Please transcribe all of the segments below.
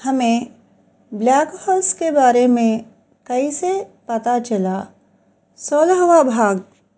हमें black holes के बारे में कैसे पता चला? 16वां भाग।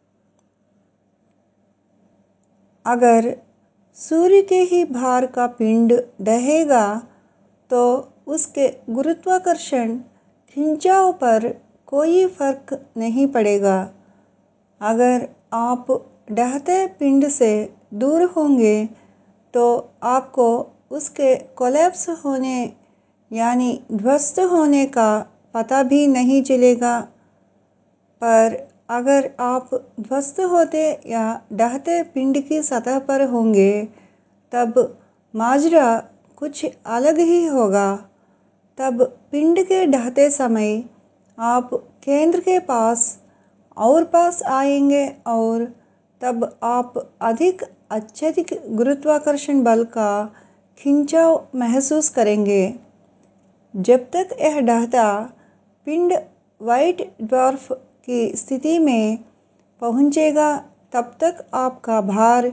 अगर सूर्य के ही भार का पिंड ढहेगा तो उसके गुरुत्वाकर्षण खिंचाव पर कोई फर्क नहीं पड़ेगा। अगर आप ढहते पिंड से दूर होंगे तो आपको उसके कोलैप्स होने यानी ध्वस्त होने का पता भी नहीं चलेगा। पर अगर आप ध्वस्त होते या ढहते पिंड की सतह पर होंगे तब माजरा कुछ अलग ही होगा। तब पिंड के ढहते समय आप केंद्र के पास और पास आएंगे और तब आप अधिक अत्यधिक गुरुत्वाकर्षण बल का खिंचाव महसूस करेंगे। जब तक यह ढहता पिंड व्हाइट ड्वार्फ की स्थिति में पहुंचेगा तब तक आपका भार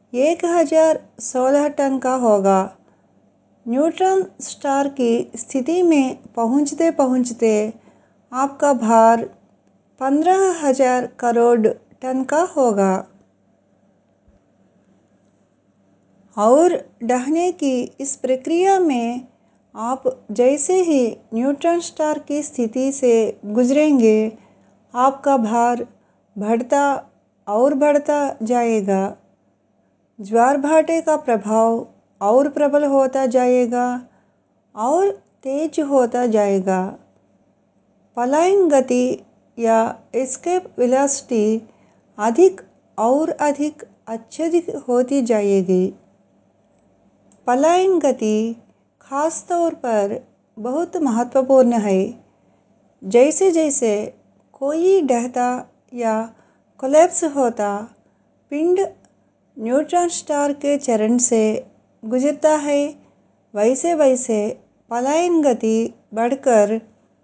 1016 टन का होगा। न्यूट्रॉन स्टार की स्थिति में पहुंचते पहुंचते आपका भार 15,000 करोड़ टन का होगा। और ढहने की इस प्रक्रिया में आप जैसे ही न्यूट्रॉन स्टार की स्थिति से गुजरेंगे आपका भार बढ़ता और बढ़ता जाएगा। ज्वार भाटे का प्रभाव और प्रबल होता जाएगा और तेज होता जाएगा। पलायन गति या एस्केप वेलोसिटी अधिक और अधिक अत्यधिक होती जाएगी। पलायन गति खास तौर पर बहुत महत्वपूर्ण है। जैसे जैसे कोई ढहता या कोलैप्स होता पिंड न्यूट्रॉन स्टार के चरण से गुजरता है वैसे वैसे पलायन गति बढ़कर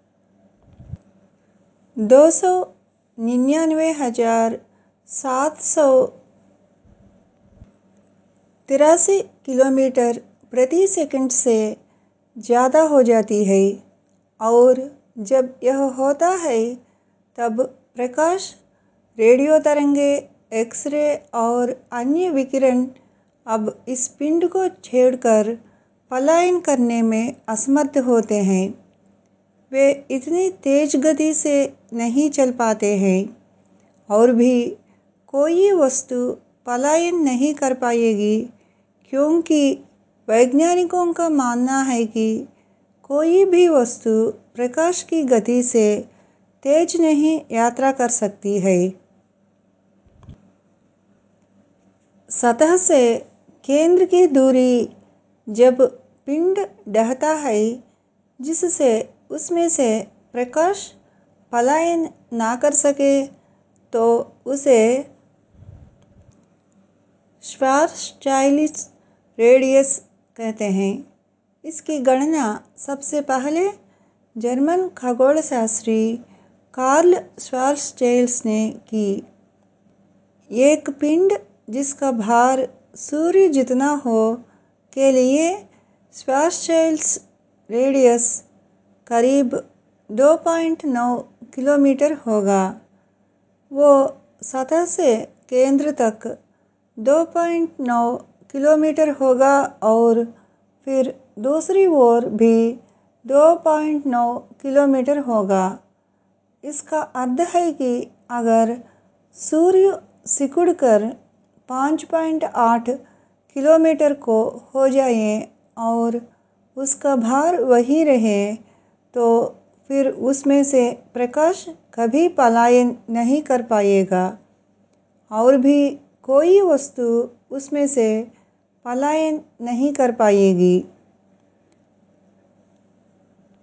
299,783 किलोमीटर प्रति सेकंड से ज़्यादा हो जाती है। और जब यह होता है तब प्रकाश, रेडियो तरंगे, एक्स-रे और अन्य विकिरण अब इस पिंड को छेड़कर पलायन करने में असमर्थ होते हैं। वे इतनी तेज गति से नहीं चल पाते हैं और भी कोई वस्तु पलायन नहीं कर पाएगी क्योंकि वैज्ञानिकों का मानना है कि कोई भी वस्तु प्रकाश की गति से तेज नहीं यात्रा कर सकती है। सतह से केंद्र की दूरी जब पिंड ढहता है जिससे उसमें से प्रकाश पलायन ना कर सके तो उसे श्वार्ज़चाइल्ड रेडियस कहते हैं। इसकी गणना सबसे पहले जर्मन खगोलशास्त्री कार्ल श्वार्ज़चाइल्ड ने की। एक पिंड जिसका भार सूर्य जितना हो के लिए श्वार्ज़चाइल्ड रेडियस करीब 2.9 किलोमीटर होगा। वो सतह से केंद्र तक 2.9 किलोमीटर होगा और फिर दूसरी ओर भी 2.9 किलोमीटर होगा। इसका अर्थ है कि अगर सूर्य सिकुड़कर 5.8 किलोमीटर को हो जाए और उसका भार वही रहे तो फिर उसमें से प्रकाश कभी पलायन नहीं कर पाएगा और भी कोई वस्तु उसमें से पलायन नहीं कर पाएगी।